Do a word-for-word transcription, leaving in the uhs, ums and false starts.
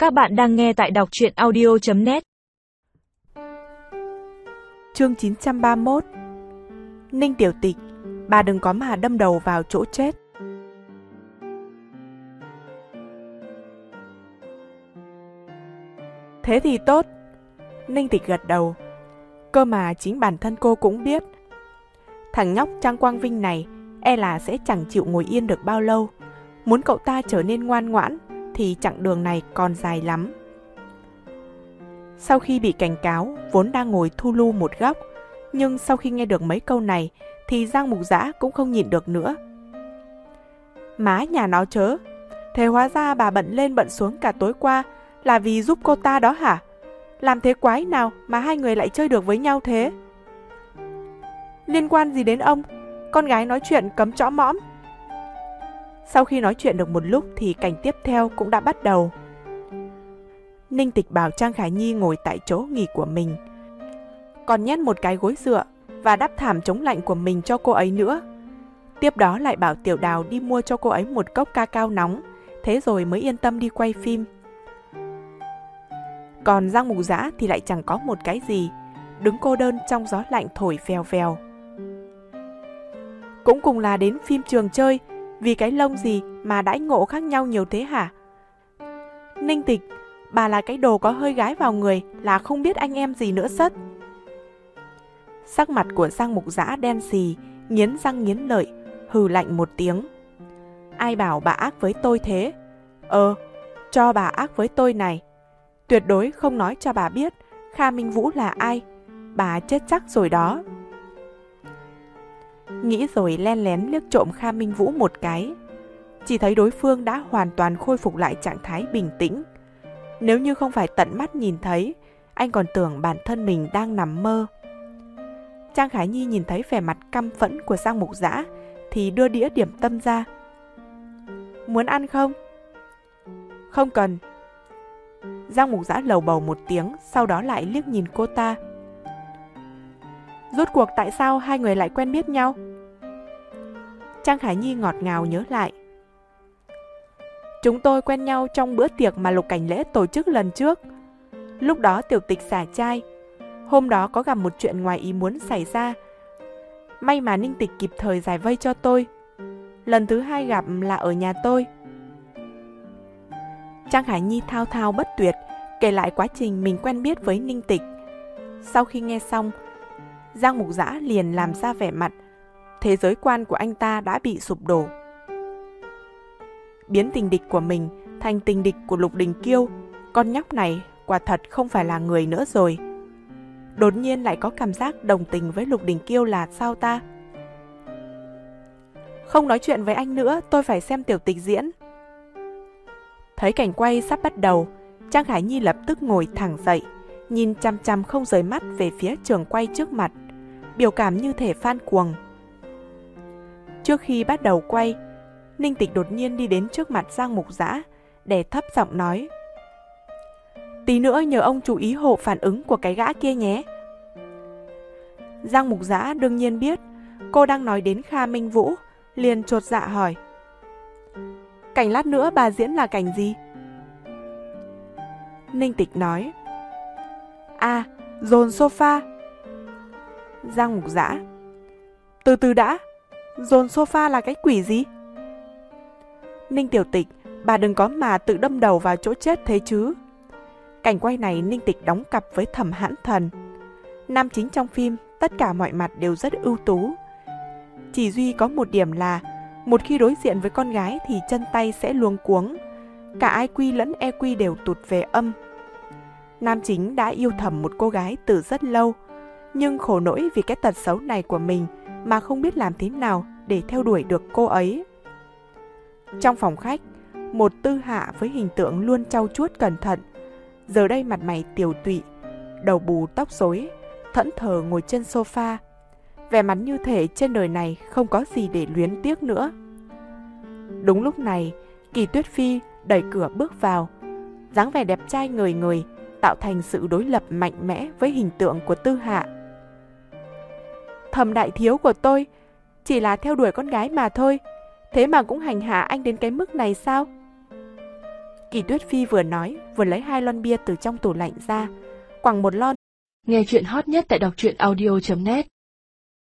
Các bạn đang nghe tại đọc truyện audio chấm net. Chương chín trăm ba mươi mốt. Ninh tiểu tịch, bà đừng có mà đâm đầu vào chỗ chết. Thế thì tốt. Ninh tịch gật đầu. Cơ mà chính bản thân cô cũng biết, thằng nhóc Trang Quang Vinh này e là sẽ chẳng chịu ngồi yên được bao lâu. Muốn cậu ta trở nên ngoan ngoãn thì chặng đường này còn dài lắm. Sau khi bị cảnh cáo, vốn đang ngồi thu lu một góc, nhưng sau khi nghe được mấy câu này thì Giang Mục Dã cũng không nhịn được nữa. Má nhà nó chớ, thế hóa ra bà bận lên bận xuống cả tối qua là vì giúp cô ta đó hả? Làm thế quái nào mà hai người lại chơi được với nhau thế? Liên quan gì đến ông? Con gái nói chuyện cấm chõ mõm. Sau khi nói chuyện được một lúc thì cảnh tiếp theo cũng đã bắt đầu. Ninh Tịch bảo Trang Khải Nhi ngồi tại chỗ nghỉ của mình, còn nhét một cái gối dựa và đắp thảm chống lạnh của mình cho cô ấy nữa. Tiếp đó lại bảo Tiểu Đào đi mua cho cô ấy một cốc ca cao nóng, thế rồi mới yên tâm đi quay phim. Còn Giang Mục Dã thì lại chẳng có một cái gì, đứng cô đơn trong gió lạnh thổi vèo vèo. Cũng cùng là đến phim trường chơi, vì cái lông gì mà đãi ngộ khác nhau nhiều thế hả? Ninh Tịch, bà là cái đồ có hơi gái vào người là không biết anh em gì nữa sất. Sắc mặt của Giang Mục Dã đen xì, nghiến răng nghiến lợi, hừ lạnh một tiếng. Ai bảo bà ác với tôi thế? Ờ, cho bà ác với tôi này. Tuyệt đối không nói cho bà biết Kha Minh Vũ là ai. Bà chết chắc rồi đó. Nghĩ rồi len lén liếc trộm Kha Minh Vũ một cái. Chỉ thấy đối phương đã hoàn toàn khôi phục lại trạng thái bình tĩnh. Nếu như không phải tận mắt nhìn thấy, anh còn tưởng bản thân mình đang nằm mơ. Trang Khải Nhi nhìn thấy vẻ mặt căm phẫn của Giang Mục Dã thì đưa đĩa điểm tâm ra. Muốn ăn không? Không cần. Giang Mục Dã lầu bầu một tiếng, sau đó lại liếc nhìn cô ta. Rốt cuộc tại sao hai người lại quen biết nhau? Trang Khải Nhi ngọt ngào nhớ lại. Chúng tôi quen nhau trong bữa tiệc mà Lục Cảnh Lễ tổ chức lần trước. Lúc đó Tiểu Tịch xả trai. Hôm đó có gặp một chuyện ngoài ý muốn xảy ra. May mà Ninh Tịch kịp thời giải vây cho tôi. Lần thứ hai gặp là ở nhà tôi. Trang Khải Nhi thao thao bất tuyệt kể lại quá trình mình quen biết với Ninh Tịch. Sau khi nghe xong, Giang Mục Dã liền làm ra vẻ mặt thế giới quan của anh ta đã bị sụp đổ. Biến tình địch của mình thành tình địch của Lục Đình Kiêu, con nhóc này quả thật không phải là người nữa rồi. Đột nhiên lại có cảm giác đồng tình với Lục Đình Kiêu là sao ta? Không nói chuyện với anh nữa, tôi phải xem Tiểu Tịch diễn. Thấy cảnh quay sắp bắt đầu, Trang Khải Nhi lập tức ngồi thẳng dậy, nhìn chăm chăm không rời mắt về phía trường quay trước mặt, biểu cảm như thể fan cuồng. Trước khi bắt đầu quay, Ninh Tịch đột nhiên đi đến trước mặt Giang Mục Dã, đè thấp giọng nói. Tí nữa nhờ ông chú ý hộ phản ứng của cái gã kia nhé. Giang Mục Dã đương nhiên biết cô đang nói đến Kha Minh Vũ, liền chột dạ hỏi. Cảnh lát nữa bà diễn là cảnh gì? Ninh Tịch nói. À, dồn sofa. Giang Mục Dã. Từ từ đã, dồn sofa là cái quỷ gì? Ninh Tiểu Tịch, bà đừng có mà tự đâm đầu vào chỗ chết thế chứ. Cảnh quay này Ninh Tịch đóng cặp với Thẩm Hãn Thần. Nam chính trong phim tất cả mọi mặt đều rất ưu tú. Chỉ duy có một điểm là một khi đối diện với con gái thì chân tay sẽ luống cuống. Cả i kiu lẫn e kiu đều tụt về âm. Nam chính đã yêu thầm một cô gái từ rất lâu, nhưng khổ nỗi vì cái tật xấu này của mình mà không biết làm thế nào để theo đuổi được cô ấy. Trong phòng khách, một Tư Hạ với hình tượng luôn trau chuốt cẩn thận, giờ đây mặt mày tiều tụy, đầu bù tóc rối, thẫn thờ ngồi trên sofa, vẻ mặt như thể trên đời này không có gì để luyến tiếc nữa. Đúng lúc này, Kỳ Tuyết Phi đẩy cửa bước vào, dáng vẻ đẹp trai ngời ngời, tạo thành sự đối lập mạnh mẽ với hình tượng của Tư Hạ. Thẩm đại thiếu của tôi chỉ là theo đuổi con gái mà thôi, thế mà cũng hành hạ anh đến cái mức này sao? Kỳ Tuyết Phi vừa nói, vừa lấy hai lon bia từ trong tủ lạnh ra, quẳng một lon. Nghe chuyện hot nhất tại đọc truyện audio chấm net